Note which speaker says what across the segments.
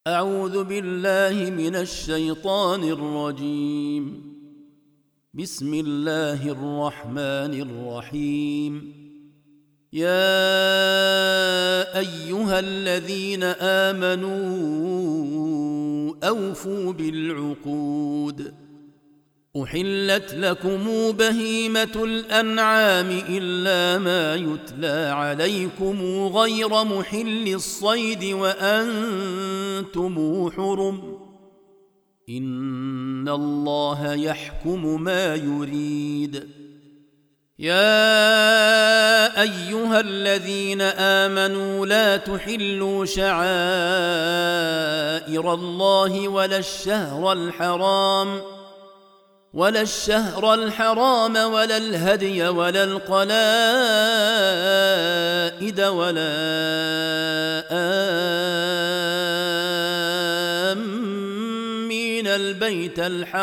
Speaker 1: أعوذ بالله من الشيطان الرجيم. بسم الله الرحمن الرحيم. يا أيها الذين آمنوا أوفوا بالعقود. أحلت لكم بهيمة الأنعام إلا ما يتلى عليكم غير محل الصيد وأنتم حرم. إن الله يحكم ما يريد. يا أيها الذين آمنوا لا تحلوا شعائر الله ولا الشهر الحرام ولا الهدي ولا القلائد ولا آمين البيت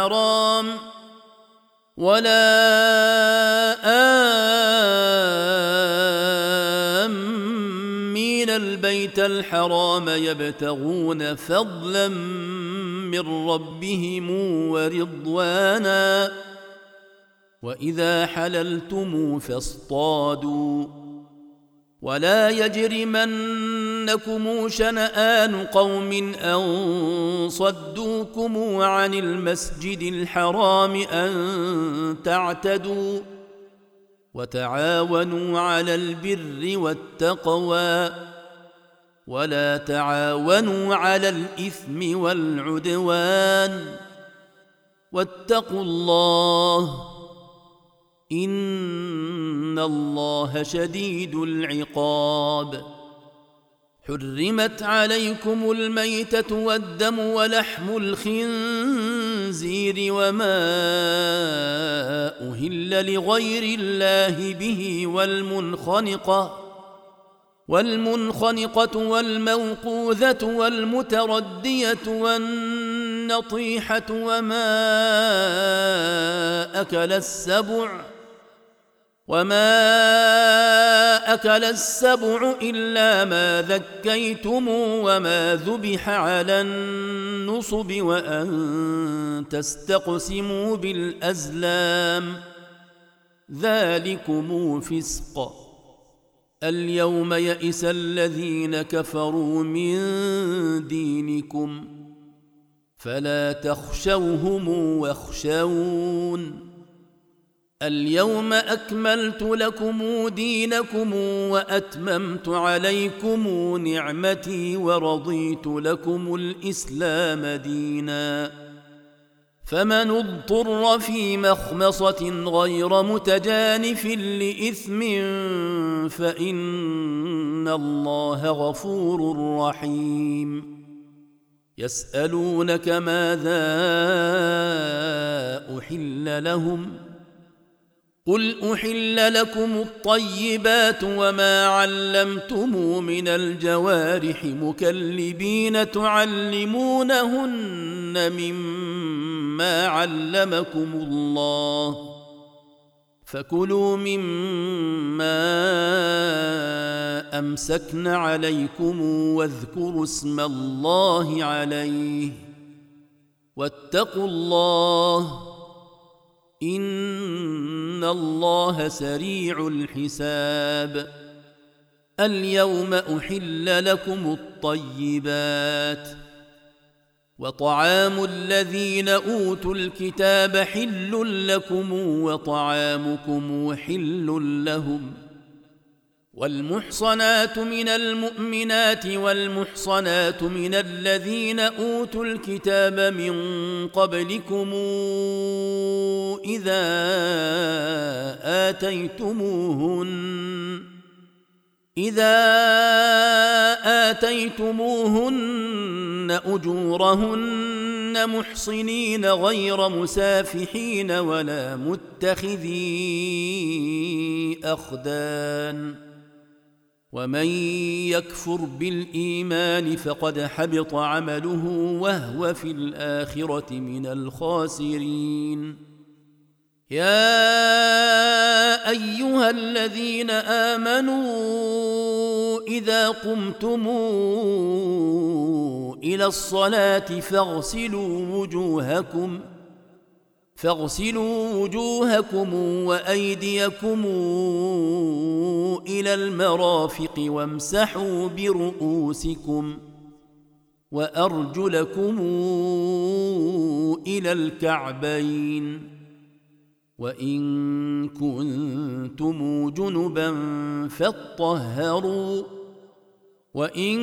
Speaker 1: الحرام يبتغون فضلا من ربهم ورضوانا. وإذا حللتم فاصطادوا. ولا يجرمنكم شنآن قوم أن صدوكم عن المسجد الحرام أن تعتدوا. وتعاونوا على البر والتقوى ولا تعاونوا على الإثم والعدوان. واتقوا الله إن الله شديد العقاب. حرمت عليكم الميتة والدم ولحم الخنزير وما أهل لغير الله به والمنخنقة والموقوذة والمتردية والنطيحة وما أكل السبع إلا ما ذكيتم وما ذبح على النصب وأن تستقسموا بالأزلام ذلكم فسق. اليوم يئس الذين كفروا من دينكم فلا تخشوهم واخشون. اليوم أكملت لكم دينكم وأتممت عليكم نعمتي ورضيت لكم الإسلام دينا. فمن اضطر في مخمصة غير متجانف لإثم فإن الله غفور رحيم. يسألونك ماذا أحل لهم قل أحل لكم الطيبات وما علمتم من الجوارح مكلبين تعلمونهن مما علمكم الله فكلوا مما أمسكن عليكم واذكروا اسم الله عليه واتقوا الله إن الله سريع الحساب. اليوم أحل لكم الطيبات وطعام الذين أوتوا الكتاب حل لكم وطعامكم حل لهم. والمحصنات من المؤمنات والمحصنات من الذين أوتوا الكتاب من قبلكم إذا آتيتموهن أجورهن محصنين غير مسافحين ولا متخذي أخدان. ومن يكفر بالإيمان فقد حبط عمله وهو في الآخرة من الخاسرين. يا أيها الذين آمنوا إذا قمتم إلى الصلاة فاغسلوا وجوهكم وأيديكم إلى المرافق وامسحوا برؤوسكم وأرجلكم إلى الكعبين وإن كنتم جنبا فاطهروا وإن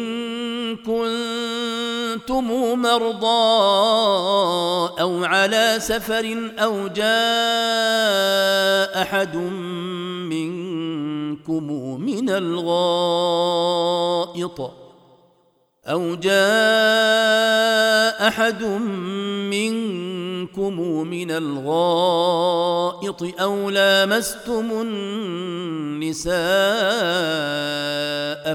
Speaker 1: كنتم مرضى أو على سفر أو جاء أحد منكم من الغائط أو لامستم النساء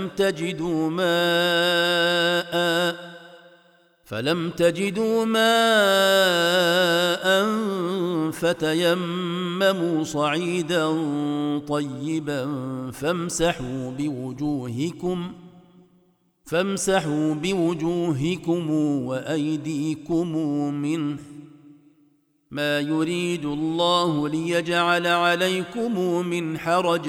Speaker 1: فلم تجدوا ماء فتيمموا صعيدا طيبا فامسحوا بوجوهكم وأيديكم منه ما يريد الله ليجعل عليكم من حرج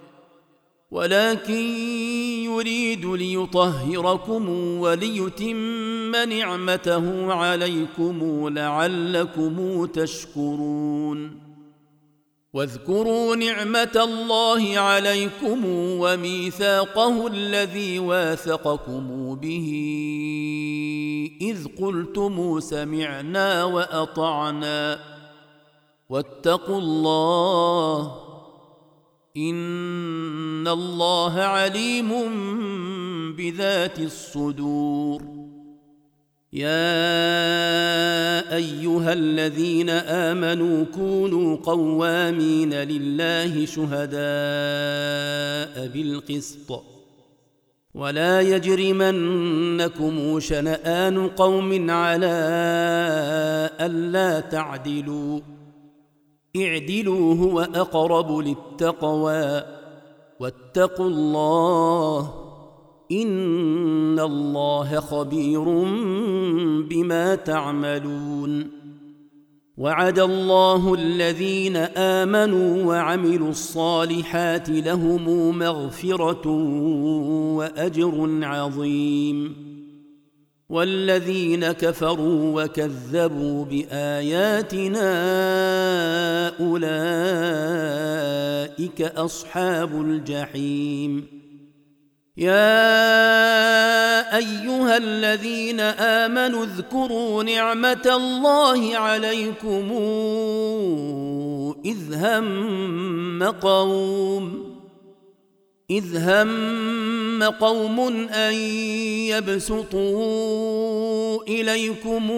Speaker 1: ولكن يريد ليطهركم وليتم نعمته عليكم لعلكم تشكرون واذكروا نعمة الله عليكم وميثاقه الذي واثقكم به إذ قلتم سمعنا وأطعنا واتقوا الله إن الله عليم بذات الصدور يا أيها الذين آمنوا كونوا قوامين لله شهداء بالقسط ولا يجرمنكم شنآن قوم على ألا تعدلوا اعدلوا هو أقرب للتقوى واتقوا الله إن الله خبير بما تعملون وعد الله الذين آمنوا وعملوا الصالحات لهم مغفرة وأجر عظيم والذين كفروا وكذبوا بآياتنا أولئك أصحاب الجحيم يا أيها الذين آمنوا اذكروا نعمة الله عليكم إذ هم قوم أن يبسطوا إليكم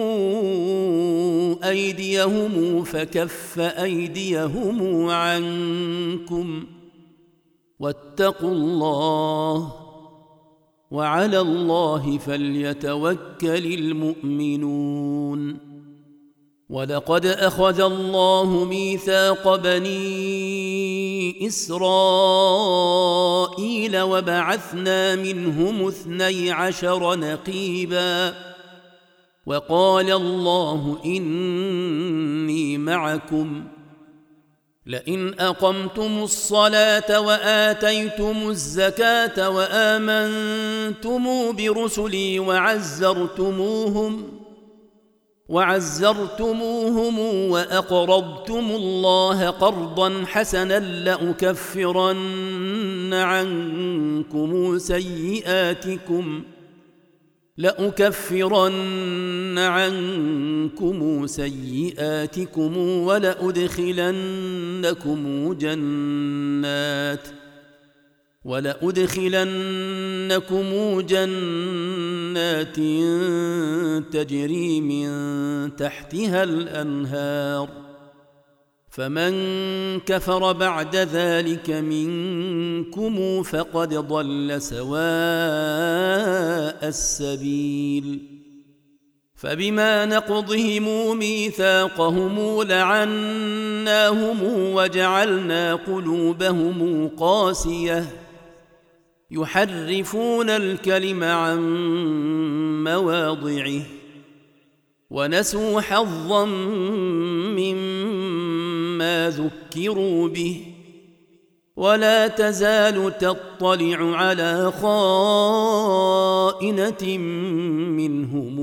Speaker 1: أيديهم فكف أيديهم عنكم واتقوا الله وعلى الله فليتوكل المؤمنون ولقد أخذ الله ميثاق بني إسرائيل وبعثنا منهم 12 نقيبا وقال الله إني معكم لئن أقمتم الصلاة وآتيتم الزكاة وآمنتم برسلي وعزرتموهم وأقرضتم الله قرضا حسنا لأكفرن عنكم سيئاتكم ولأدخلنكم جنات تجري من تحتها الأنهار فمن كفر بعد ذلك منكم فقد ضل سواء السبيل فبما نقضهم ميثاقهم لعناهم وجعلنا قلوبهم قاسية يحرفون الكلم عن مواضعه ونسوا حظا مما ذكروا به ولا تزال تطلع على خائنة منهم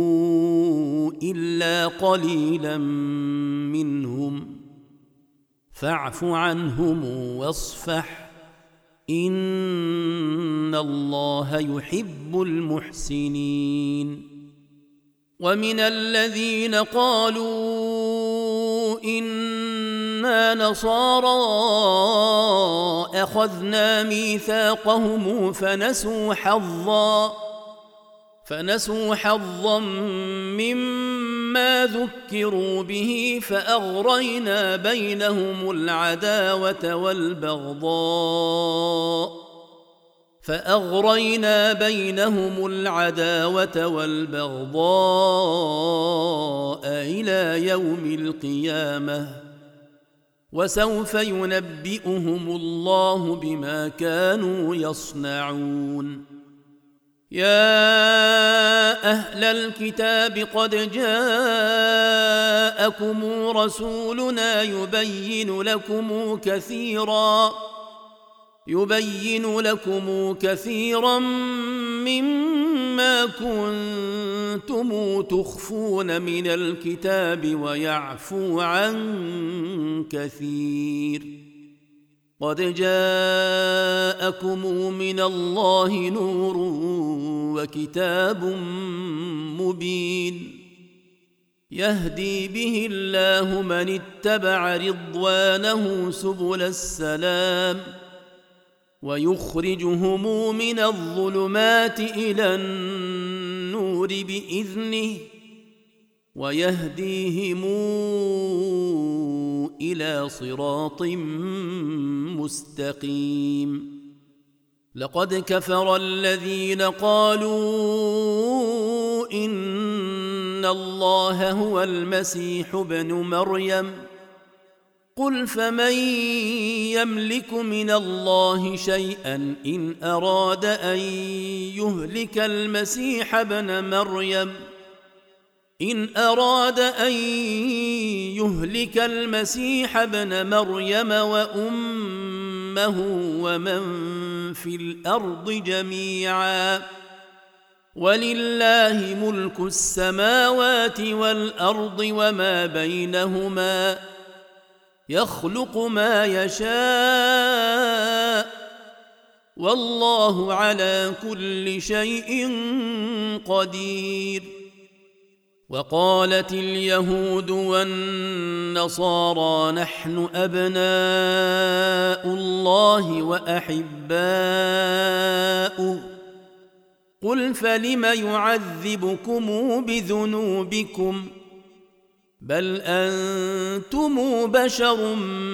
Speaker 1: إلا قليلا منهم فاعف عنهم واصفح إن الله يحب المحسنين ومن الذين قالوا إنا نصارى أخذنا ميثاقهم فنسوا حظا مما ذكروا به فأغرينا بينهم العداوة والبغضاء إلى يوم القيامة وسوف ينبئهم الله بما كانوا يصنعون يا أهل الكتاب قد جاءكم رسولنا يبين لكم كثيرا مما كنتم تخفون من الكتاب ويعفو عن كثير قد جاءكم من الله نور وكتاب مبين يهدي به الله من اتبع رضوانه سبل السلام ويخرجهم من الظلمات إلى النور بإذنه ويهديهم إلى صراط مستقيم لقد كفر الذين قالوا إن الله هو المسيح ابن مريم قل فمن يملك من الله شيئا إن أراد أن يهلك المسيح ابن مريم وأمه ومن في الأرض جميعا ولله ملك السماوات والأرض وما بينهما يخلق ما يشاء والله على كل شيء قدير وقالت اليهود والنصارى نحن أبناء الله وأحباؤه قل فلم يعذبكم بذنوبكم بل أنتم بشر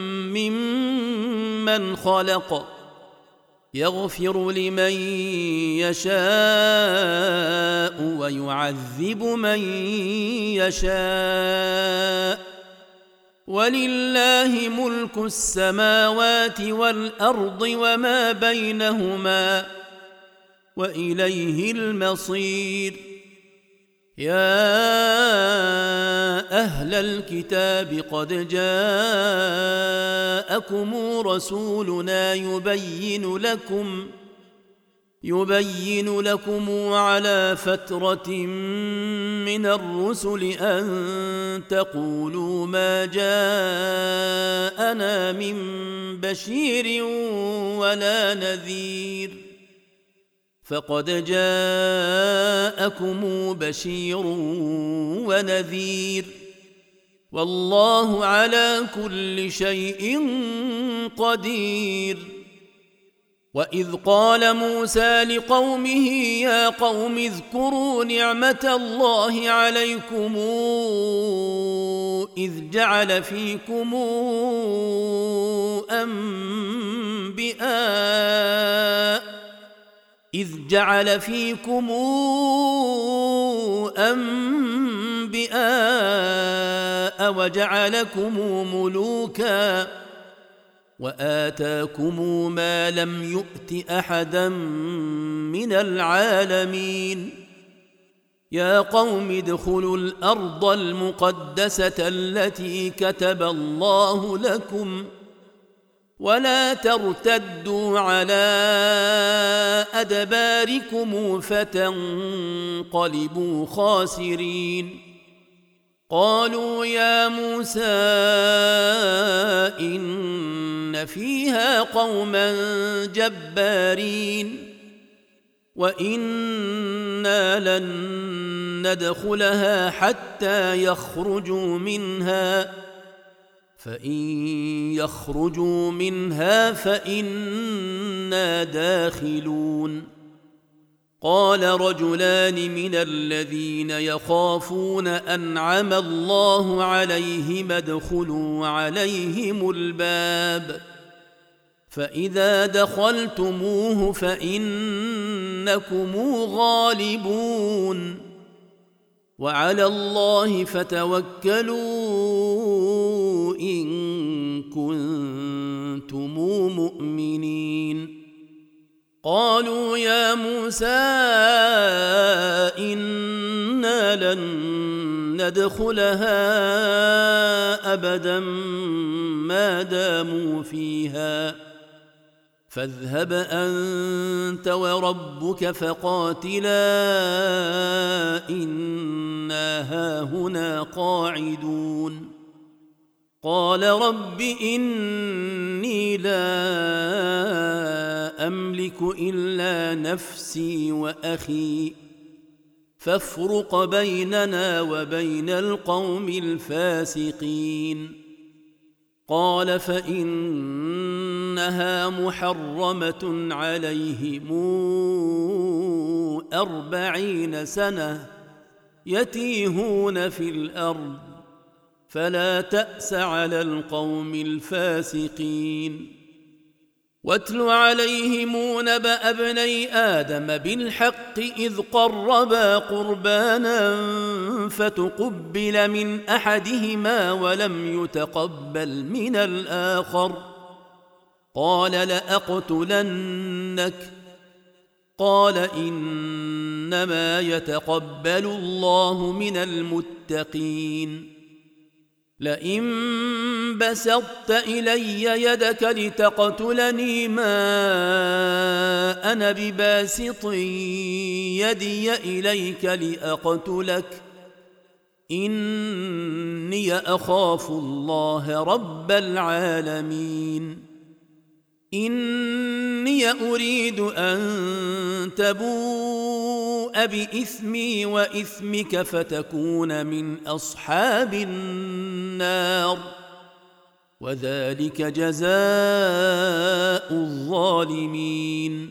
Speaker 1: ممن خلق يغفر لمن يشاء ويعذب من يشاء ولله ملك السماوات والأرض وما بينهما وإليه المصير يا أهل الكتاب قد جاءكم رسولنا يبين لكم على فترة من الرسل أن تقولوا ما جاءنا من بشير ولا نذير فقد جاءكم بشير ونذير والله على كل شيء قدير وإذ قال موسى لقومه يا قوم اذكروا نعمة الله عليكم إذ جعل فيكم أنبئاء وجعلكم ملوكا وآتاكم ما لم يؤت أحدا من العالمين يا قوم ادخلوا الأرض المقدسة التي كتب الله لكم ولا ترتدوا على أدباركم فتنقلبوا خاسرين. قالوا يا موسى إن فيها قوما جبارين وإنا لن ندخلها حتى يخرجوا منها فإن يخرجوا منها فإنا داخلون. قال رجلان من الذين يخافون أنعم الله عليهم ادخلوا عليهم الباب فإذا دخلتموه فإنكم غالبون وعلى الله فتوكلوا إن كنتم مؤمنين. قالوا يا موسى إنا لن ندخلها أبدا ما داموا فيها فاذهب أنت وربك فقاتلا إنا هاهنا قاعدون. قال رب إني لا أملك إلا نفسي وأخي فافرق بيننا وبين القوم الفاسقين. قال فإنها محرمة عليهم 40 سنة يتيهون في الأرض فلا تأس على القوم الفاسقين. واتل عليهم نبأ ابني آدم بالحق إذ قربا قربانا فتقبل من أحدهما ولم يتقبل من الآخر قال لأقتلنك قال إنما يتقبل الله من المتقين. لئن بسطت إلي يدك لتقتلني ما أنا بباسط يدي إليك لأقتلك إني أخاف الله رب العالمين. إني أريد أن تبوء بإثمي وإثمك فتكون من أصحاب النار وذلك جزاء الظالمين.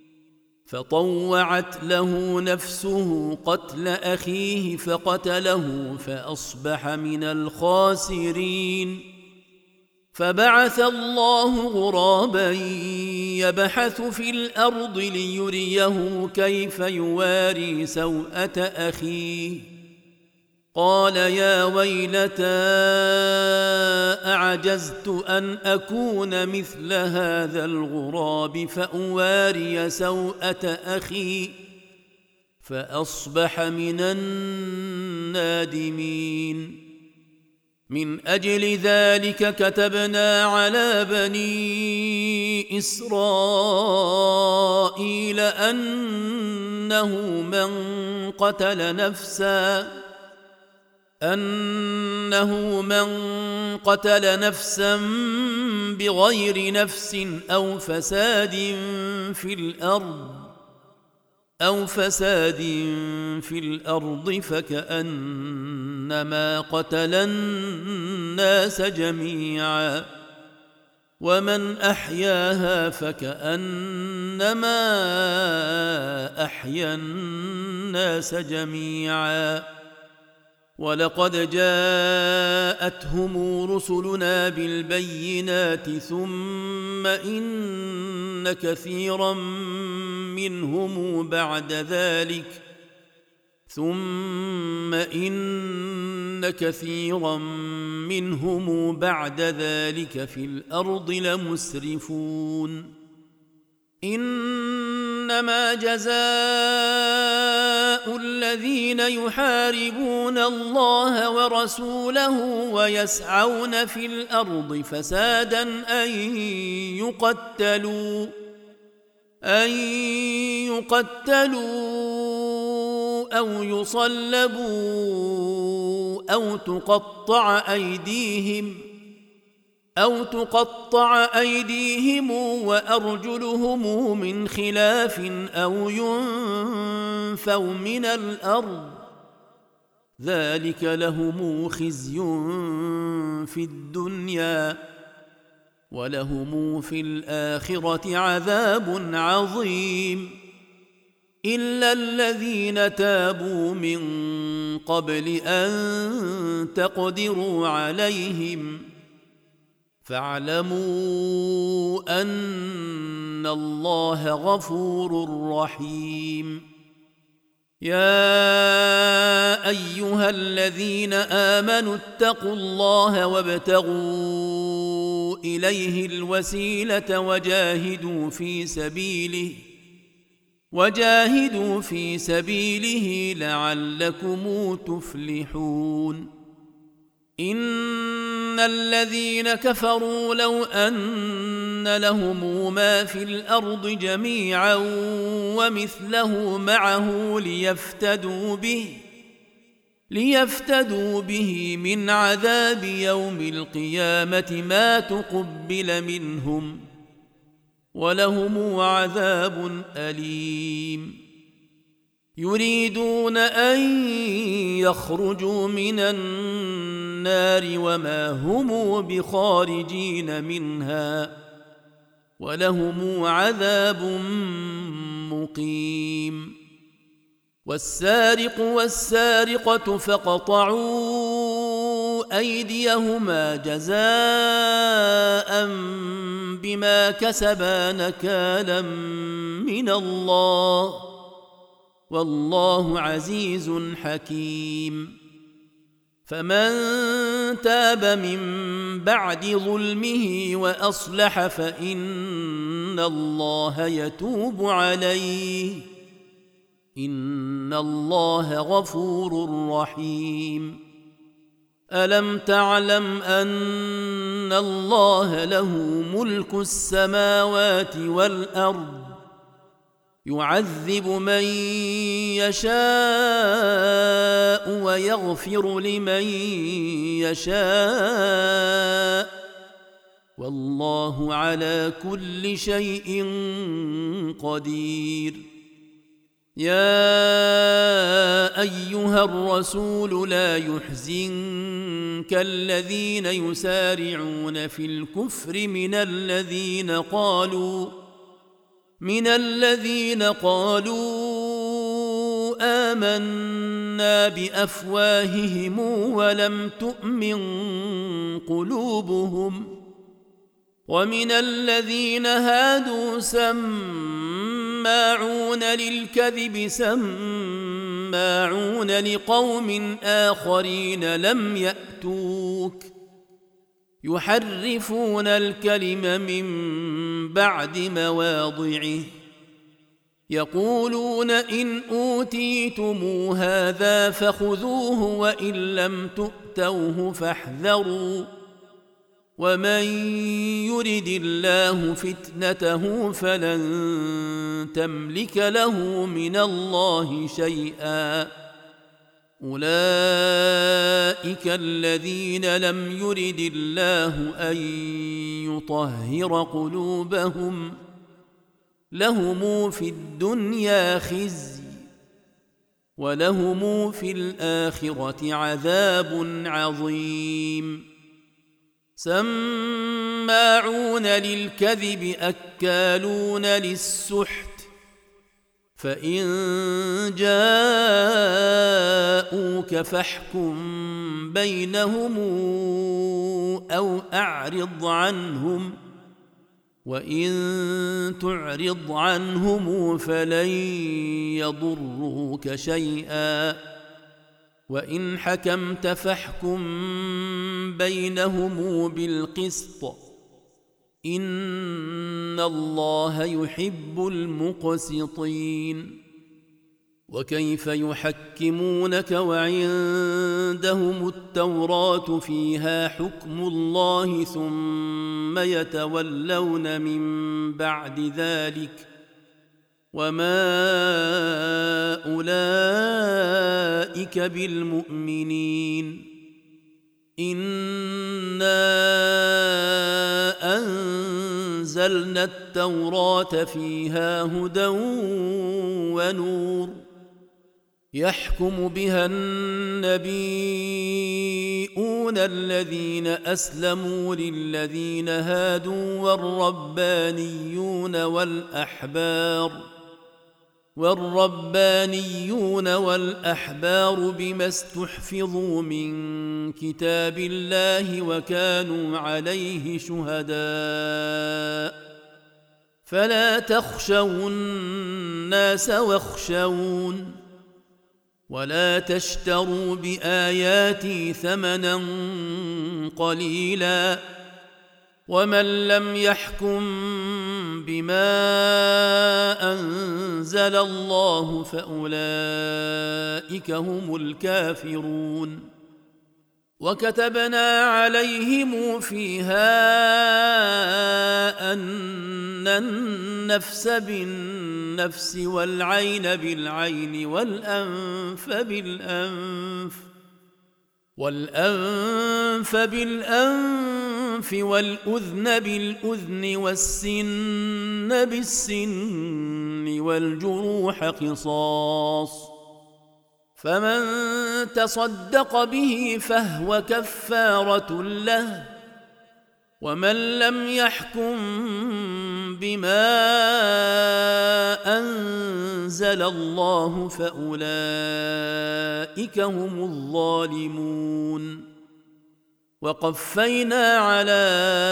Speaker 1: فطوعت له نفسه قتل أخيه فقتله فأصبح من الخاسرين. فبعث الله غرابا يبحث في الأرض ليريه كيف يواري سوءة أخيه قال يا ويلتى أعجزت أن أكون مثل هذا الغراب فأواري سوءة أخي فأصبح من النادمين. من أجل ذلك كتبنا على بني إسرائيل أنه من قتل نفسا بغير نفس أو فساد في الأرض فكأنما قتل الناس جميعا ومن أحياها فكأنما أحيا الناس جميعا. ولقد جاءتهم رسلنا بالبينات ثم إن كثيرا منهم بعد ذلك في الأرض لمسرفون. إن إنما جزاء الذين يحاربون الله ورسوله ويسعون في الأرض فسادا أن يقتلوا أو يصلبوا أو تقطع أيديهم وأرجلهم من خلاف أو ينفوا من الأرض ذلك لهم خزي في الدنيا ولهم في الآخرة عذاب عظيم إلا الذين تابوا من قبل أن تقدروا عليهم فاعلموا أن الله غفور رحيم يا أيها الذين آمنوا اتقوا الله وابتغوا إليه الوسيلة وجاهدوا في سبيله لعلكم تفلحون إن الذين كفروا لو أن لهم ما في الأرض جميعا ومثله معه ليفتدوا به من عذاب يوم القيامة ما تقبل منهم ولهم عذاب أليم يريدون أن يخرجوا من النار وما هم بخارجين منها ولهم عذاب مقيم والسارق والسارقة فاقطعوا أيديهما جزاء بما كسبا نكالا من الله والله عزيز حكيم فمن تاب من بعد ظلمه وأصلح فإن الله يتوب عليه إن الله غفور رحيم ألم تعلم أن الله له ملك السماوات والأرض يعذب من يشاء ويغفر لمن يشاء والله على كل شيء قدير يا أيها الرسول لا يحزنك الذين يسارعون في الكفر من الذين قالوا آمنا بأفواههم ولم تؤمن قلوبهم ومن الذين هادوا سماعون للكذب سماعون لقوم آخرين لم يأتوك يحرفون الكلم من بعد مواضعه يقولون إن أوتيتم هذا فخذوه وإن لم تؤتوه فاحذروا ومن يرد الله فتنته فلن تملك له من الله شيئا أولئك الذين لم يرد الله أن يطهر قلوبهم لهم في الدنيا خزي ولهم في الآخرة عذاب عظيم سماعون للكذب أكالون للسحت فإن جاءوك فاحكم بينهم أو أعرض عنهم وإن تعرض عنهم فلن يضروك شيئا وإن حكمت فاحكم بينهم بالقسط إن الله يحب المقسطين. وكيف يحكمونك وعندهم التوراة فيها حكم الله ثم يتولون من بعد ذلك وما أولئك بالمؤمنين. إنا أنزلنا التوراة فيها هدى ونور يحكم بها النبيون الذين أسلموا للذين هادوا والربانيون والأحبار بما استحفظوا من كتاب الله وكانوا عليه شهداء فلا تخشوا الناس واخشون ولا تشتروا بآياتي ثمنا قليلا ومن لم يحكم بما أنزل الله فأولئك هم الكافرون. وكتبنا عليهم فيها أن النفس بالنفس والعين بالعين والأنف بالأنف والأذن بالأذن والسن بالسن والجروح قصاص فمن تصدق به فهو كفارة له ومن لم يحكم بما أنزل الله فأولئك هم الظالمون. وقفينا على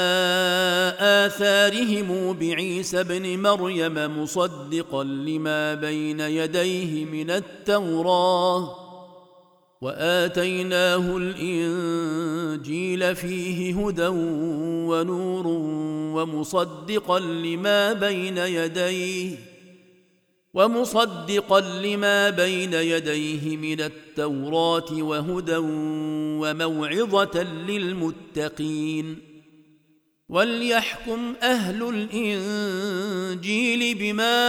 Speaker 1: آثارهم بعيسى ابن مريم مصدقا لما بين يديه من التوراة وآتيناه الإنجيل فيه هدى ونور ومصدقا لما بين يديه من التوراة وهدى وموعظة للمتقين. وليحكم أهل الإنجيل بما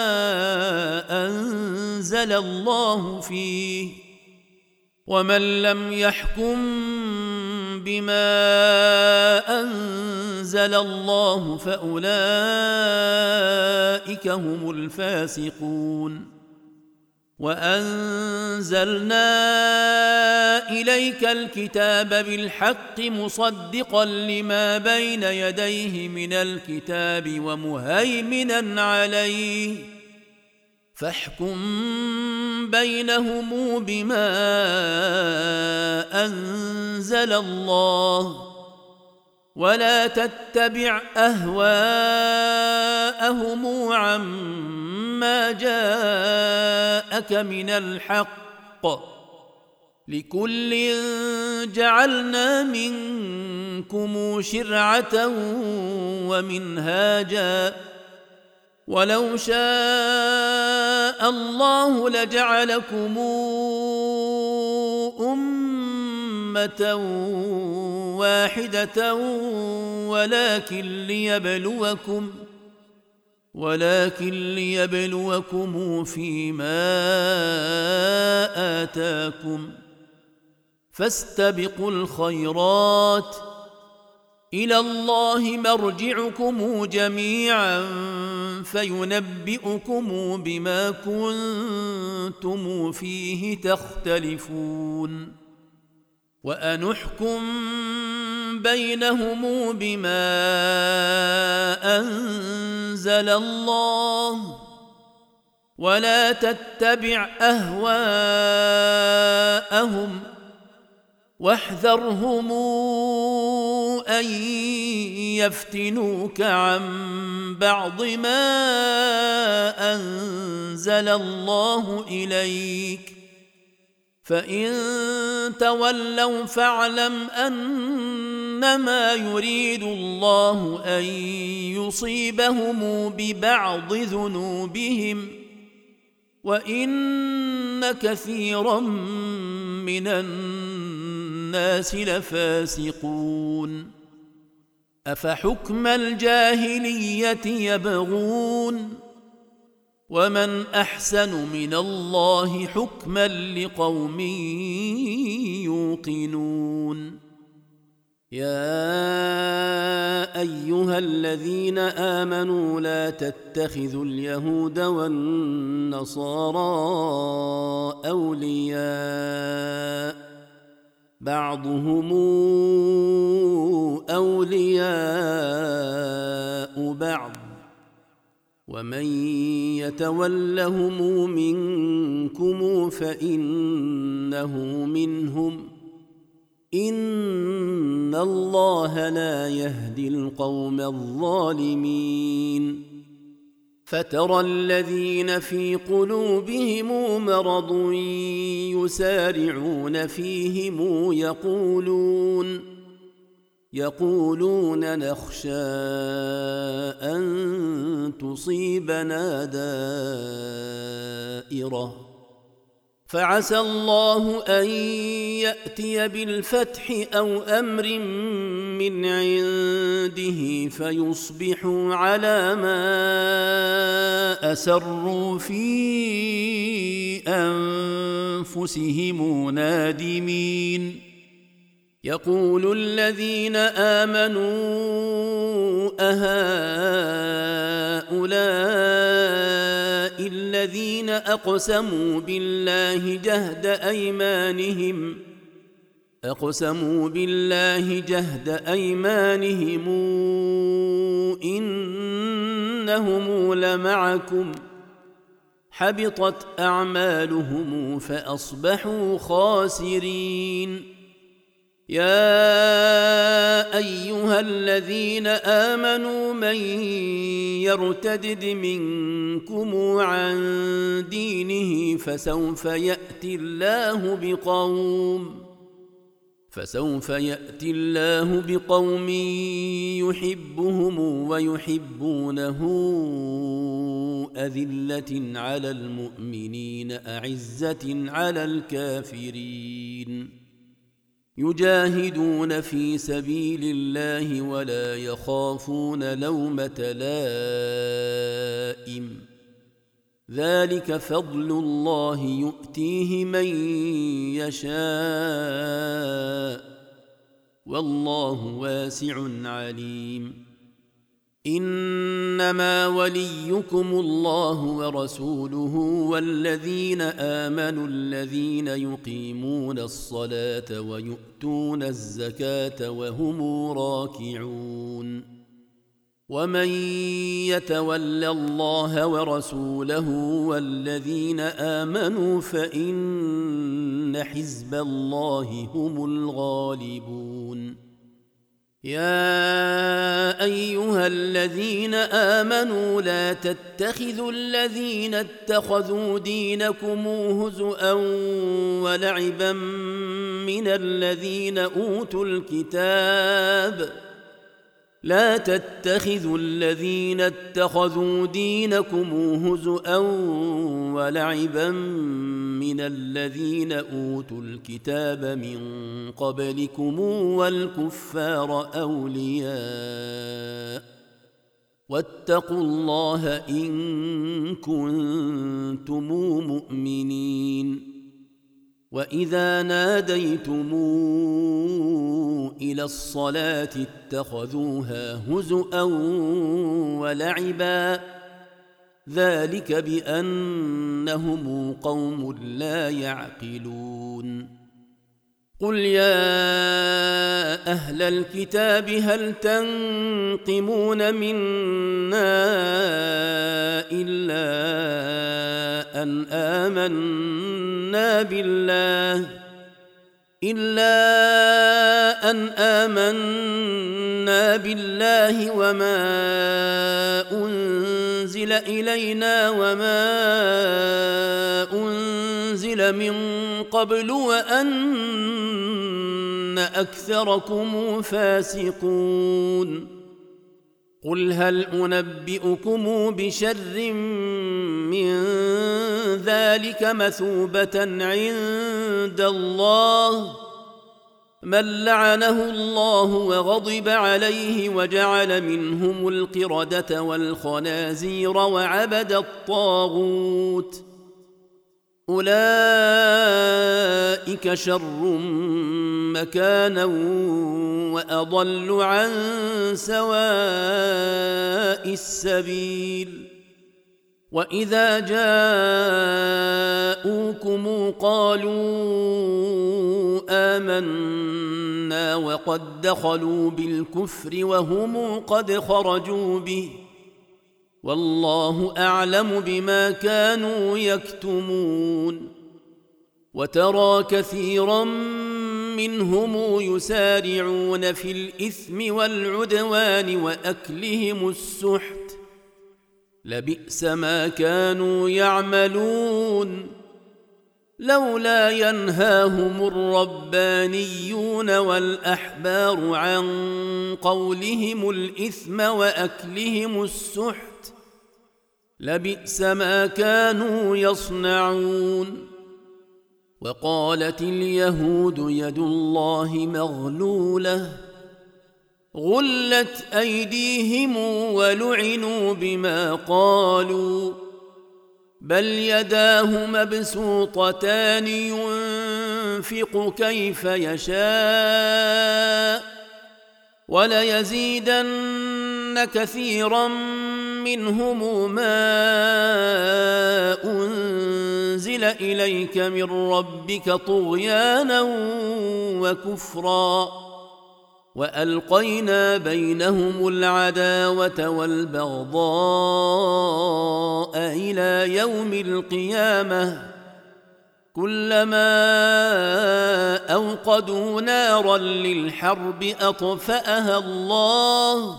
Speaker 1: أنزل الله فيه ومن لم يحكم بما أنزل الله فأولئك هم الفاسقون. وأنزلنا إليك الكتاب بالحق مصدقا لما بين يديه من الكتاب ومهيمنا عليه فاحكم بينهم بما أنزل الله ولا تتبع أهواءهم عما جاءك من الحق لكل جعلنا منكم شرعة ومنهاجا ولو شاء الله لجعلكم أمة واحدة ولكن ليبلوكم فيما آتاكم فاستبقوا الخيرات إلى الله مرجعكم جميعا فينبئكم بما كنتم فيه تختلفون. وأنحكم بينهم بما أنزل الله ولا تتبع أهواءهم واحذرهم أن يفتنوك عن بعض ما أنزل الله إليك فإن تولوا فاعلم إنما يريد الله أن يصيبهم ببعض ذنوبهم وإن كثيرا من الناس لفاسقون أفحكم الجاهلية يبغون ومن أحسن من الله حكما لقوم يوقنون يا أيها الذين آمنوا لا تتخذوا اليهود والنصارى أولياء بعضهم أولياء بعض ومن يتولهم منكم فإنه منهم إن الله لا يهدي القوم الظالمين فترى الذين في قلوبهم مرض يسارعون فيهم يقولون نخشى أن تصيبنا دائرة فعسى الله أن يأتي بالفتح أو أمر من عنده فيصبحوا على ما أسروا في أنفسهم نادمين يقول الذين آمنوا أهؤلاء الذين أقسموا بالله جهد أيمانهم إنهم لمعكم حبطت أعمالهم فأصبحوا خاسرين يا أيها الذين آمنوا من يرتدد منكم عن دينه فسوف يأتي الله بقوم يحبهم ويحبونه أذلة على المؤمنين أعزة على الكافرين يجاهدون في سبيل الله ولا يخافون لومة لائم ذلك فضل الله يؤتيه من يشاء والله واسع عليم إنما وليكم الله ورسوله والذين آمنوا الذين يقيمون الصلاة ويؤتون الزكاة وهم راكعون ومن يتول الله ورسوله والذين آمنوا فإن حزب الله هم الغالبون يا أيها الذين آمنوا لا تتخذوا الذين اتخذوا دينكم هزؤا ولعبا من الذين أوتوا الكتاب من قبلكم والكفار أولياء واتقوا الله إن كنتم مؤمنين وإذا ناديتم إلى الصلاة اتخذوها هزؤا ولعبا ذلك بأنهم قوم لا يعقلون قل يا أهل الكتاب هل تنقمون منا إلا أن آمنا بالله وما أنزل إلينا وما أنزل من قبل وأن أكثركم فاسقون قل هل أنبئكم بشر من ذلك مثوبة عند الله من لعنه الله وغضب عليه وجعل منهم القردة والخنازير وعبد الطاغوت أولئك شر مكانا وأضل عن سواء السبيل وإذا جاءوكم قالوا آمنا وقد دخلوا بالكفر وهم قد خرجوا به والله أعلم بما كانوا يكتمون وترى كثيرا منهم يسارعون في الإثم والعدوان وأكلهم السحت لبئس ما كانوا يعملون لولا ينهاهم الربانيون والأحبار عن قولهم الإثم وأكلهم السحت لبئس ما كانوا يصنعون وقالت اليهود يد الله مغلولة غلت أيديهم ولعنوا بما قالوا بل يداه مبسوطتان ينفق كيف يشاء وليزيدن كثيرا منهم ما أنزل إليك من ربك طغيانا وكفرا وألقينا بينهم العداوة والبغضاء إلى يوم القيامة كلما أوقدوا نارا للحرب أطفأها الله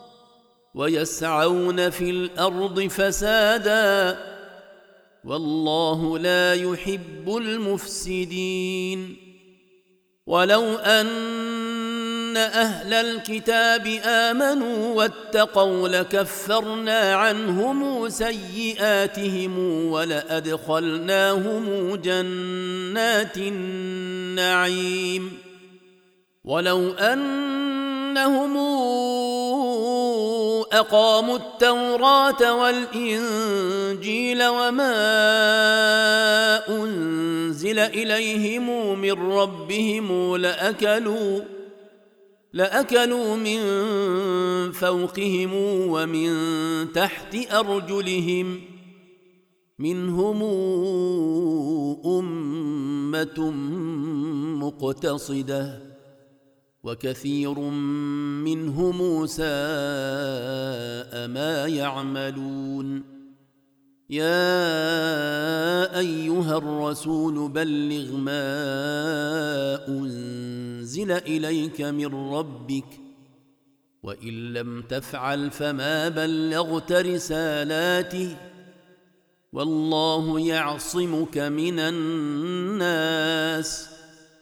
Speaker 1: ويسعون في الأرض فسادا والله لا يحب المفسدين ولو أن أهل الكتاب آمنوا واتقوا لكفرنا عنهم سيئاتهم ولأدخلناهم جنات النعيم ولو أنهم أقاموا التوراة والإنجيل وما أنزل إليهم من ربهم لأكلوا من فوقهم ومن تحت أرجلهم منهم أمة مقتصدة وكثير منهم ساء ما يعملون يا أيها الرسول بلغ ما أنزل إليك من ربك وإن لم تفعل فما بلغت رسالاته والله يعصمك من الناس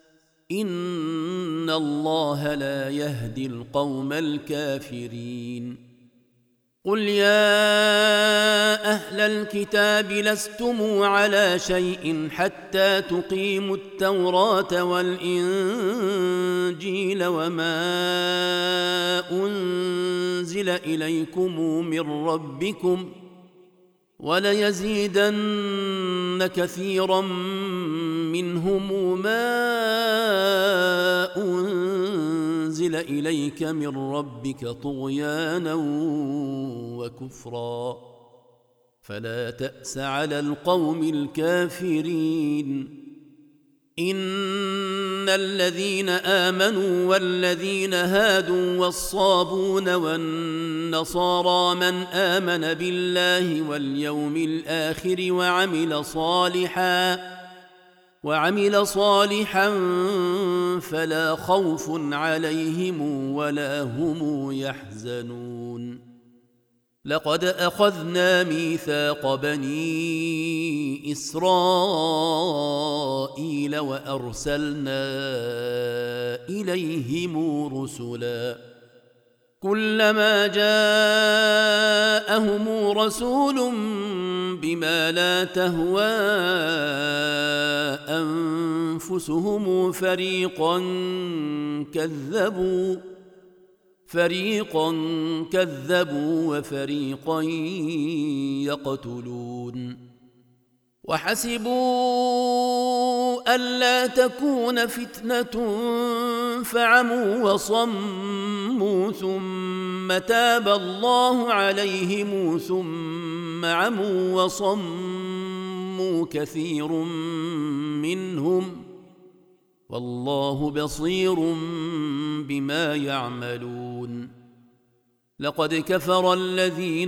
Speaker 1: إن الله لا يهدي القوم الكافرين قل يا أهل الكتاب لستم على شيء حتى تقيموا التوراة والإنجيل وما أنزل إليكم من ربكم وليزيدن كثيرا منهم ما أنزل إليك من ربك طغيانا وكفرا فلا تأس على القوم الكافرين إن الذين آمنوا والذين هادوا والصابون والنصارى من آمن بالله واليوم الآخر وعمل صالحا فلا خوف عليهم ولا هم يحزنون لقد أخذنا ميثاق بني إسرائيل وأرسلنا إليهم رسلا كلما جاءهم رسول بما لا تهوى أنفسهم فريقا كذبوا وفريقا يقتلون وحسبوا ألا تكون فتنة فعموا وصموا ثم تاب الله عليهم ثم عموا وصموا كثير منهم والله بصير بما يعملون لقد كفر الذين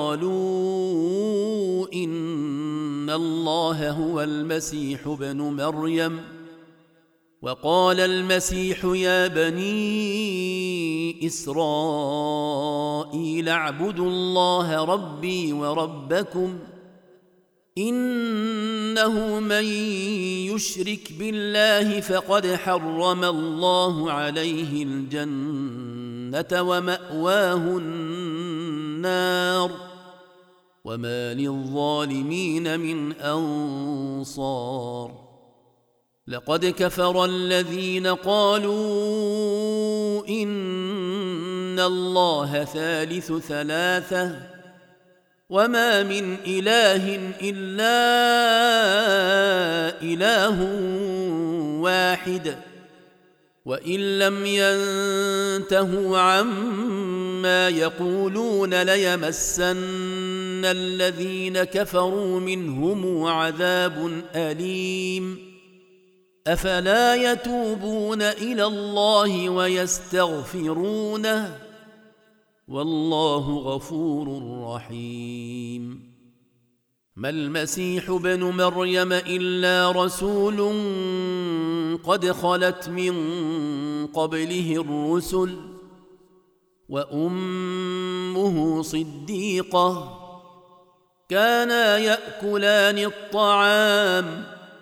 Speaker 1: قالوا إن الله هو المسيح ابن مريم وقال المسيح يا بني إسرائيل اعبدوا الله ربي وربكم إنه من يشرك بالله فقد حرم الله عليه الجنة ومأواه النار وما للظالمين من أنصار لقد كفر الذين قالوا إن الله ثالث ثلاثة وما من إله إلا إله واحد وإن لم ينتهوا عما يقولون ليمسن الذين كفروا منهم عذاب أليم أفلا يتوبون إلى الله ويستغفرونه والله غفور رحيم ما المسيح ابن مريم إلا رسول قد خلت من قبله الرسل وأمه صديقة كانا يأكلان الطعام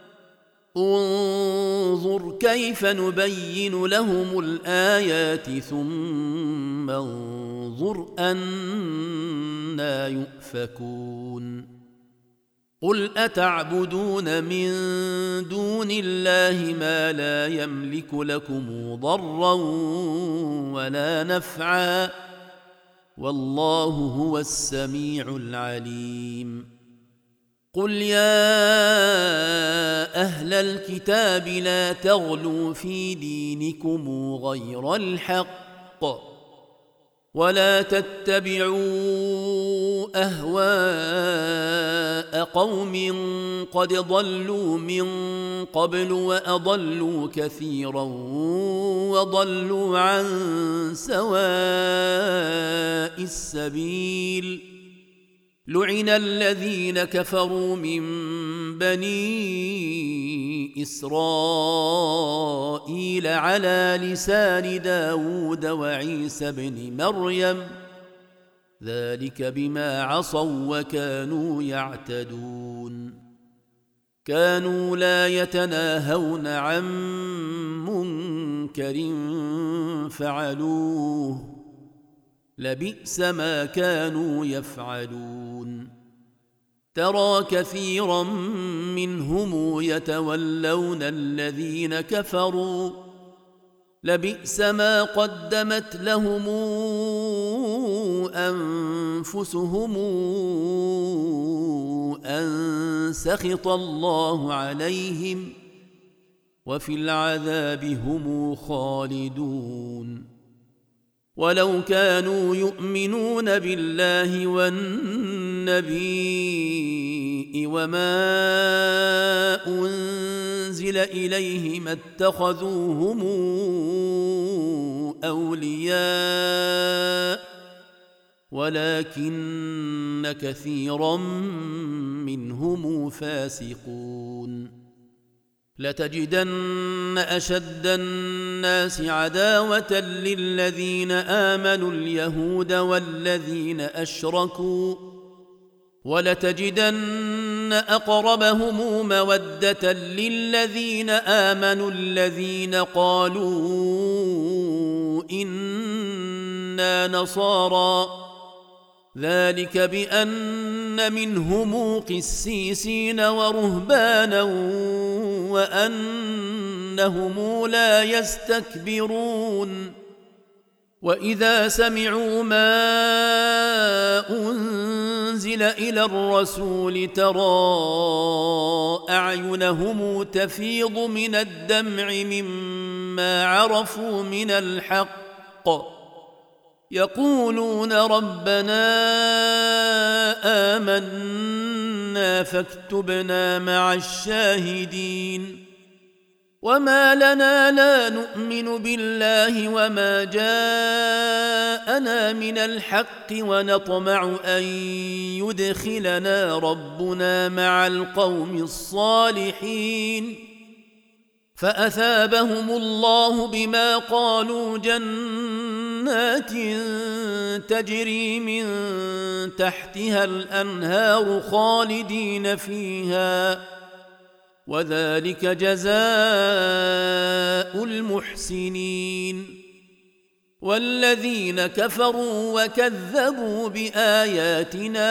Speaker 1: انظر كيف نبين لهم الآيات ثم انظر أنى يؤفكون قل أتعبدون من دون الله ما لا يملك لكم ضرا ولا نفعا والله هو السميع العليم قل يا أهل الكتاب لا تغلوا في دينكم غير الحق ولا تتبعوا أهواء قوم قد ضلوا من قبل وأضلوا كثيرا وضلوا عن سواء السبيل لعن الذين كفروا من بني إسرائيل على لسان داود وعيسى بن مريم ذلك بما عصوا وكانوا يعتدون كانوا لا يتناهون عن منكر فعلوه لبئس ما كانوا يفعلون ترى كثيرا منهم يتولون الذين كفروا لبئس ما قدمت لهم أنفسهم أن سخط الله عليهم وفي العذاب هم خالدون ولو كانوا يؤمنون بالله والنبي وما أنزل إليه ما اتخذوهم أولياء ولكن كثيرا منهم فاسقون لتجدن أشد الناس عداوة للذين آمنوا اليهود والذين أشركوا ولتجدن أقربهم مودة للذين آمنوا الذين قالوا إنا نصارى ذلك بأن منهم قسيسين ورهبانا وأنهم لا يستكبرون وإذا سمعوا ما أنزل إلى الرسول ترى أعينهم تفيض من الدمع مما عرفوا من الحق يقولون ربنا آمنا فاكتبنا مع الشاهدين وما لنا لا نؤمن بالله وما جاءنا من الحق ونطمع أن يدخلنا ربنا مع القوم الصالحين فأثابهم الله بما قالوا جنات تجري من تحتها الأنهار خالدين فيها وذلك جزاء المحسنين والذين كفروا وكذبوا بآياتنا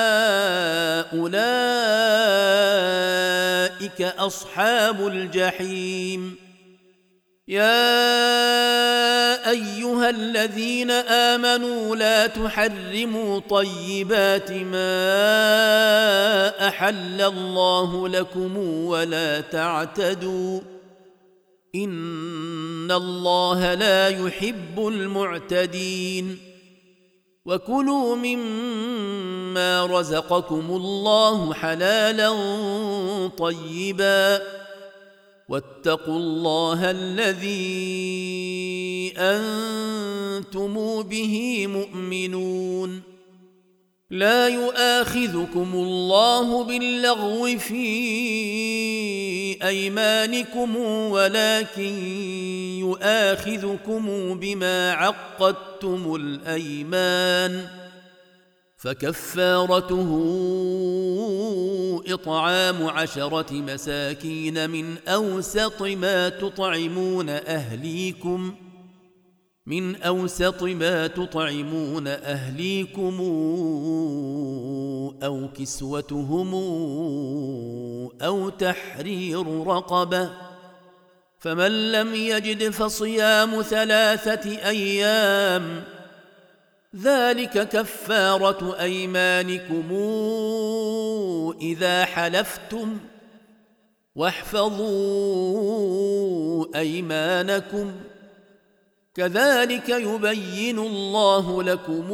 Speaker 1: أولئك أصحاب الجحيم يا أيها الذين آمنوا لا تحرموا طيبات ما أحل الله لكم ولا تعتدوا إن الله لا يحب المعتدين وكلوا مما رزقكم الله حلالا طيبا واتقوا الله الذي أنتم به مؤمنون لا يؤاخذكم الله باللغو في أيمانكم ولكن يؤاخذكم بما عقدتم الأيمان فكفارته إطعام 10 مساكين من أوسط ما تطعمون أهليكم أو كسوتهم أو تحرير رقبة فمن لم يجد فصيام 3 أيام ذلك كفارة أيمانكم إذا حلفتم واحفظوا أيمانكم كذلك يبين الله لكم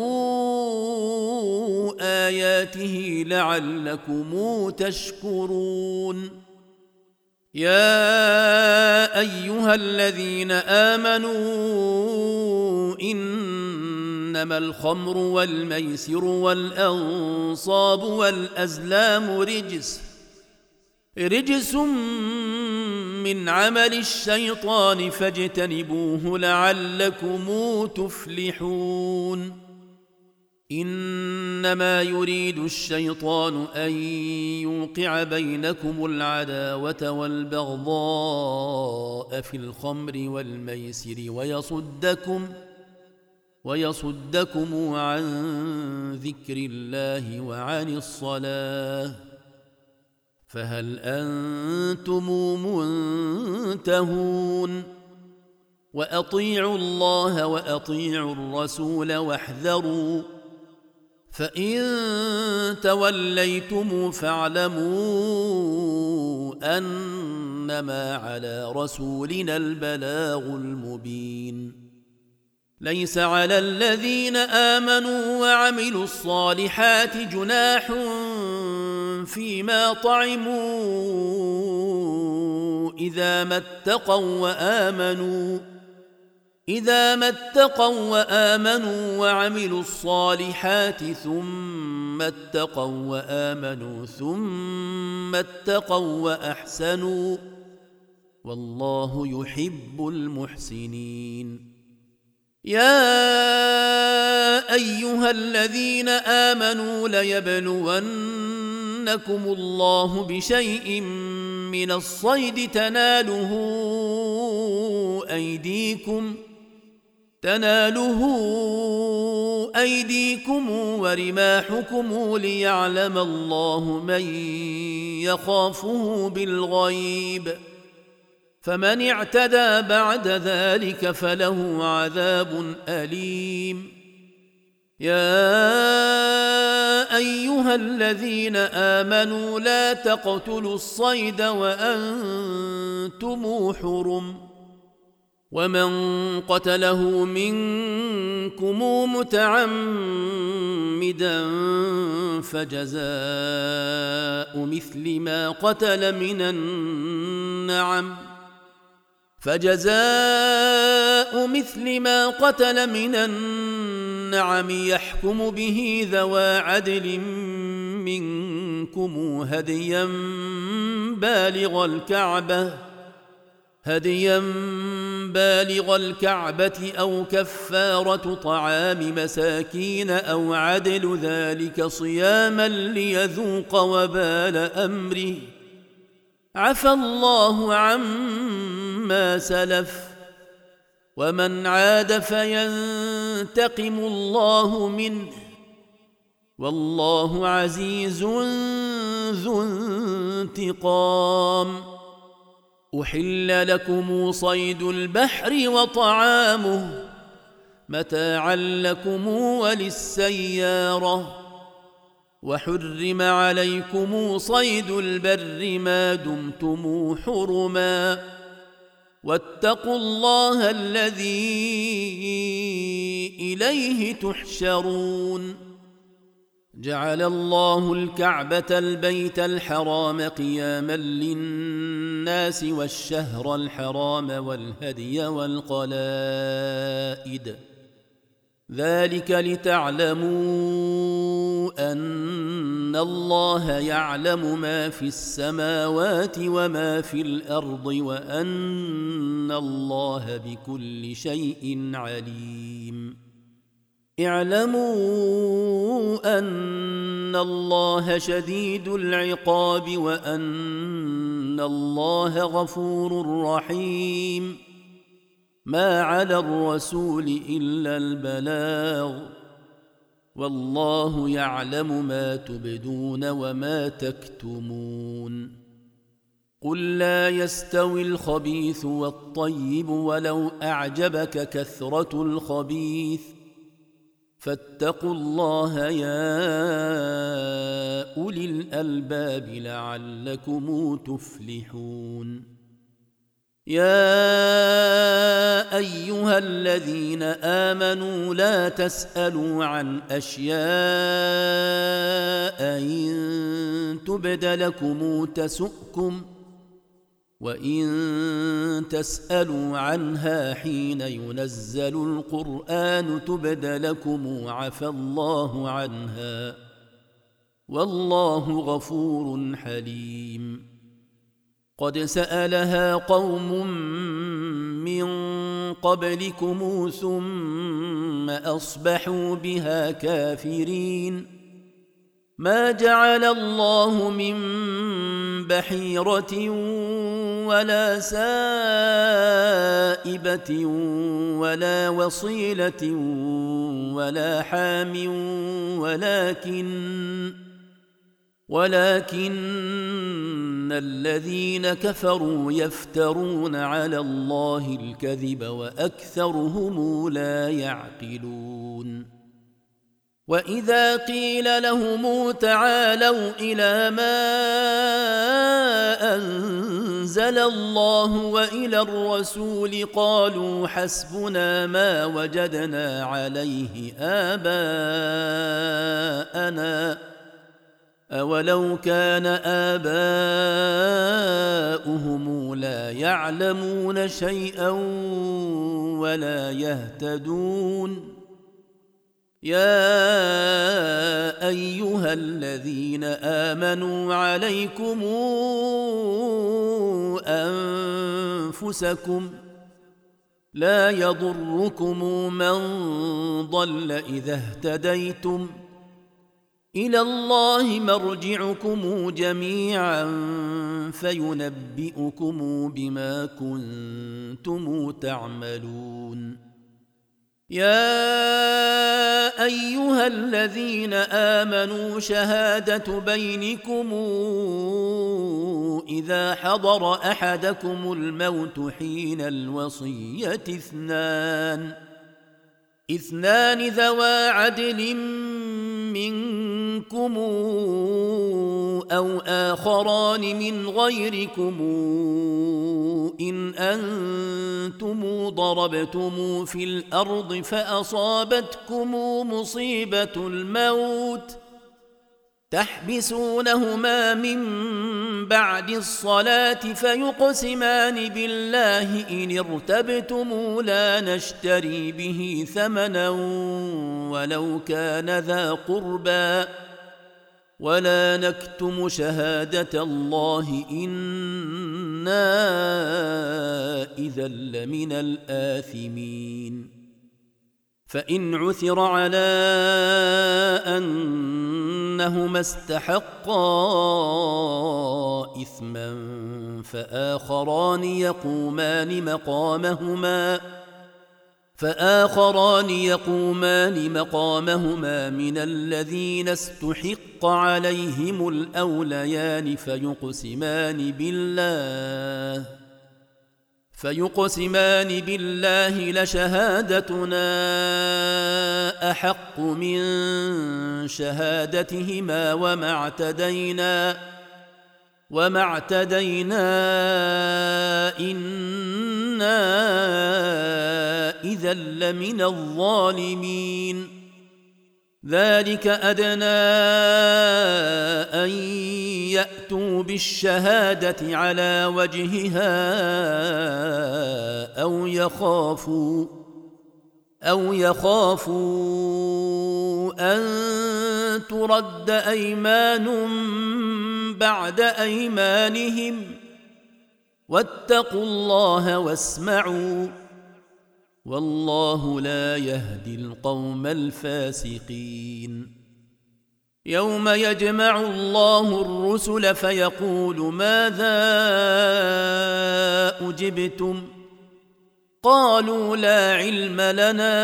Speaker 1: آياته لعلكم تشكرون يا أيها الذين آمنوا إنما الخمر والميسر والأنصاب والأزلام رجس من عمل الشيطان فاجتنبوه لعلكم تفلحون إنما يريد الشيطان أن يوقع بينكم العداوة والبغضاء في الخمر والميسر ويصدكم عن ذكر الله وعن الصلاة فهل أنتم منتهون وأطيعوا الله وأطيعوا الرسول واحذروا فإن توليتم فاعلموا أنما على رسولنا البلاغ المبين ليس على الذين آمنوا وعملوا الصالحات جناح فيما طعموا إذا ما اتقوا وآمنوا وعملوا الصالحات ثم اتقوا وآمنوا ثم اتقوا وأحسنوا والله يحب المحسنين. يا أيها الذين آمنوا ليبلونكم الله بشيء من الصيد تناله أيديكم ورماحكم ليعلم الله من يخافه بالغيب، فمن اعتدى بعد ذلك فله عذاب أليم. يا أيها الذين آمنوا لا تقتلوا الصيد وأنتم حرم، ومن قتله منكم متعمدا فجزاء مثل ما قتل من النعم يحكم به ذوى عدل منكم هديا بالغ الكعبة أو كفارة طعام مساكين أو عدل ذلك صياما ليذوق وبال أمره، عفى الله عما سلف، ومن عاد فينتقم الله منه، والله عزيز ذو انتقام. أحل لكم صيد البحر وطعامه متاعا لكم وللسيارة، وحرم عليكم صيد البر ما دمتم حرما، واتقوا الله الذي إليه تحشرون. جعل الله الكعبة البيت الحرام قياما للناس والشهر الحرام والهدي والقلائد، ذلك لتعلموا أن الله يعلم ما في السماوات وما في الأرض وأن الله بكل شيء عليم. اعلموا أن الله شديد العقاب وأن الله غفور رحيم. ما على الرسول إلا البلاغ، والله يعلم ما تبدون وما تكتمون. قل لا يستوي الخبيث والطيب ولو أعجبك كثرة الخبيث، فاتقوا الله يا أولي الألباب لعلكم تفلحون. يا أيها الذين آمنوا لا تسألوا عن أشياء إن تبد لكم تسؤكم، وإن تسألوا عنها حين ينزل القرآن تبد لكم عفى الله عنها، والله غفور حليم. قد سألها قوم من قبلكم ثم أصبحوا بها كافرين. ما جعل الله من بحيرة ولا سائبة ولا وصيلة ولا حام ولكن الذين كفروا يفترون على الله الكذب وأكثرهم لا يعقلون. وإذا قيل لهم تعالوا إلى ما أنزل الله وإلى الرسول قالوا حسبنا ما وجدنا عليه آباءنا، أولو كان آباؤهم لا يعلمون شيئا ولا يهتدون. يا أيها الذين آمنوا عليكم أنفسكم لا يضركم من ضل إذا اهتديتم إلى الله مرجعكم جميعا فينبئكم بما كنتم تعملون يا أيها الذين آمنوا شهادة بينكم إذا حضر أحدكم الموت حين الوصية اثنان ذوى عدل منكم أو آخران من غيركم إن أنتم ضربتم في الأرض فأصابتكم مصيبة الموت تحبسونهما من بعد الصلاة فيقسمان بالله إن ارتبتم لا نشتري به ثمنا ولو كان ذا قربى ولا نكتم شهادة الله إنا إذا لمن الآثمين فإن عثر على أنهما استحقا إثما فآخران يقومان مقامهما من الذين استحق عليهم الأوليان فيقسمان بالله لشهادتنا أحق من شهادتهما وما اعتدينا إنا إذا لمن الظالمين ذلك أدنى أن يأتوا بالشهادة على وجهها أو يخافوا أن ترد أيمان بعد أيمانهم واتقوا الله واسمعوا والله لا يهدي القوم الفاسقين يوم يجمع الله الرسل فيقول ماذا أجبتم قالوا لا علم لنا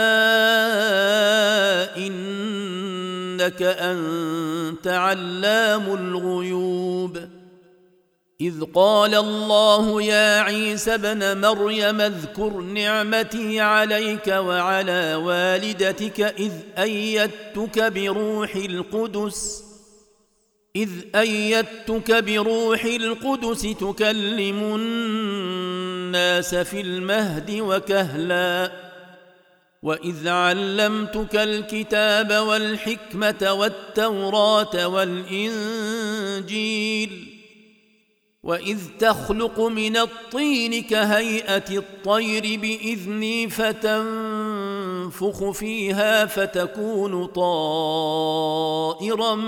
Speaker 1: إنك أنت علام الغيوب إذ قال الله يا عيسى ابن مريم اذكر نعمتي عليك وعلى والدتك إذ أيدتك بروح القدس تكلم الناس في المهد وكهلا وإذ علمتك الكتاب والحكمة والتوراة والإنجيل وإذ تخلق من الطين كهيئة الطير بإذني فتنفخ فيها فتكون طائرا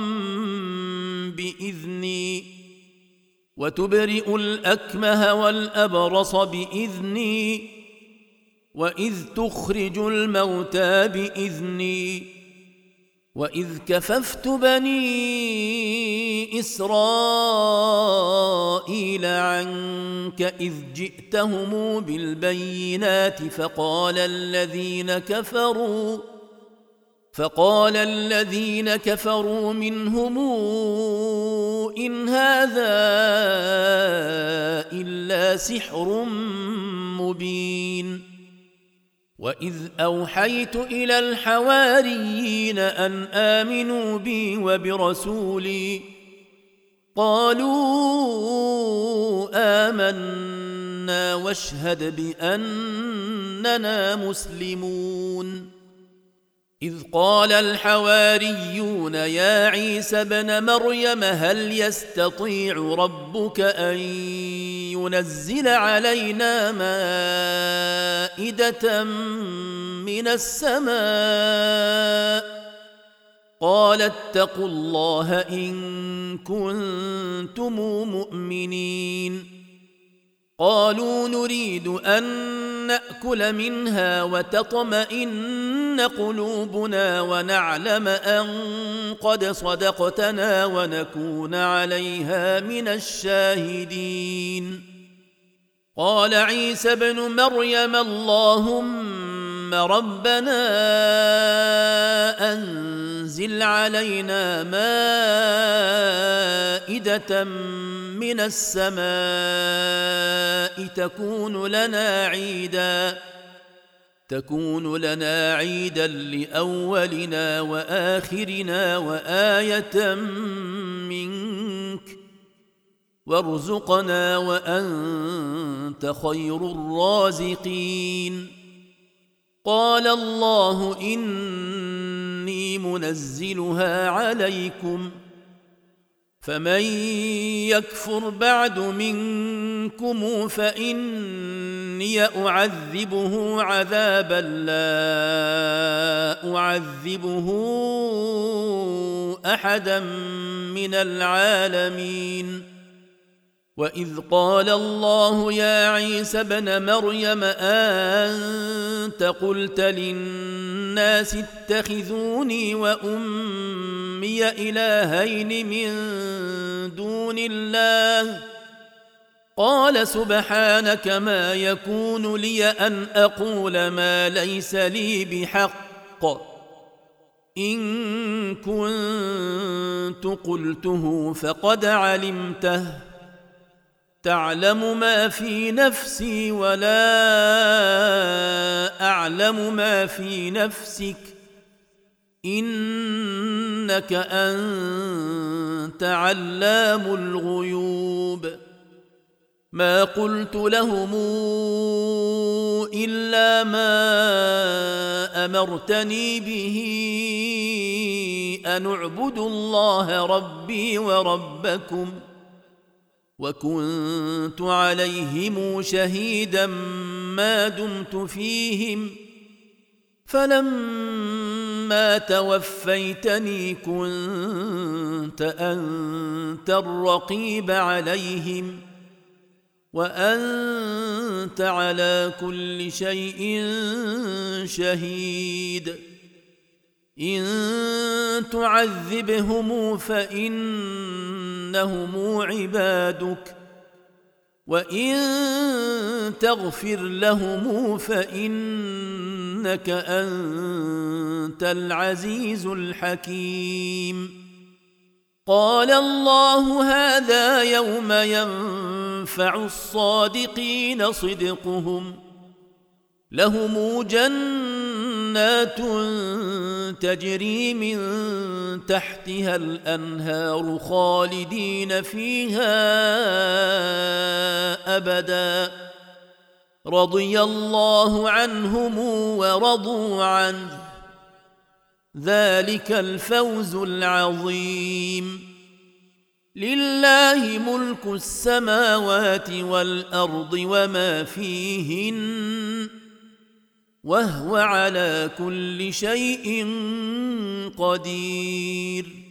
Speaker 1: بإذني وتبرئ الأكمه والأبرص بإذني وإذ تخرج الموتى بإذني وإذ كففت بني إسرائيل عنك إذ جئتهم بالبينات فقال الذين كفروا منهم إن هذا إلا سحر مبين وإذ أوحيت إلى الحواريين أن آمنوا بي وبرسولي قالوا آمنا واشهد بأننا مسلمون إذ قال الحواريون يا عيسى ابن مريم هل يستطيع ربك أن ينزل علينا مائدة من السماء قال اتقوا الله إن كنتم مؤمنين قالوا نريد أن نأكل منها وتطمئن قلوبنا ونعلم أن قد صدقتنا ونكون عليها من الشاهدين قال عيسى ابن مريم اللهم ربنا أنزل علينا مائدة من السماء تكون لنا عيدا لأولنا وآخرنا وآية منك وارزقنا وأنت خير الرازقين قال الله إني منزلها عليكم فمن يكفر بعد منكم فإني أعذبه عذابا لا أعذبه أحدا من العالمين وإذ قال الله يا عيسى ابن مريم أنت قلت للناس اتخذوني وأمي إلهين من دون الله قال سبحانك ما يكون لي أن أقول ما ليس لي بحق إن كنت قلته فقد علمته تعلم ما في نفسي ولا أعلم ما في نفسك إنك أنت علام الغيوب ما قلت لهم إلا ما أمرتني به أن اعبدوا الله ربي وربكم وكنت عليهم شهيدا ما دمت فيهم فلما توفيتني كنت أنت الرقيب عليهم وأنت على كل شيء شهيد إن تعذبهم فإنهم عبادك وإن تغفر لهم فإنك أنت العزيز الحكيم قال الله هذا يوم ينفع الصادقين صدقهم لهم جنات تجري من تحتها الأنهار خالدين فيها أبدا رضي الله عنهم ورضوا عنه ذلك الفوز العظيم لله ملك السماوات والأرض وما فيهن وهو على كل شيء قدير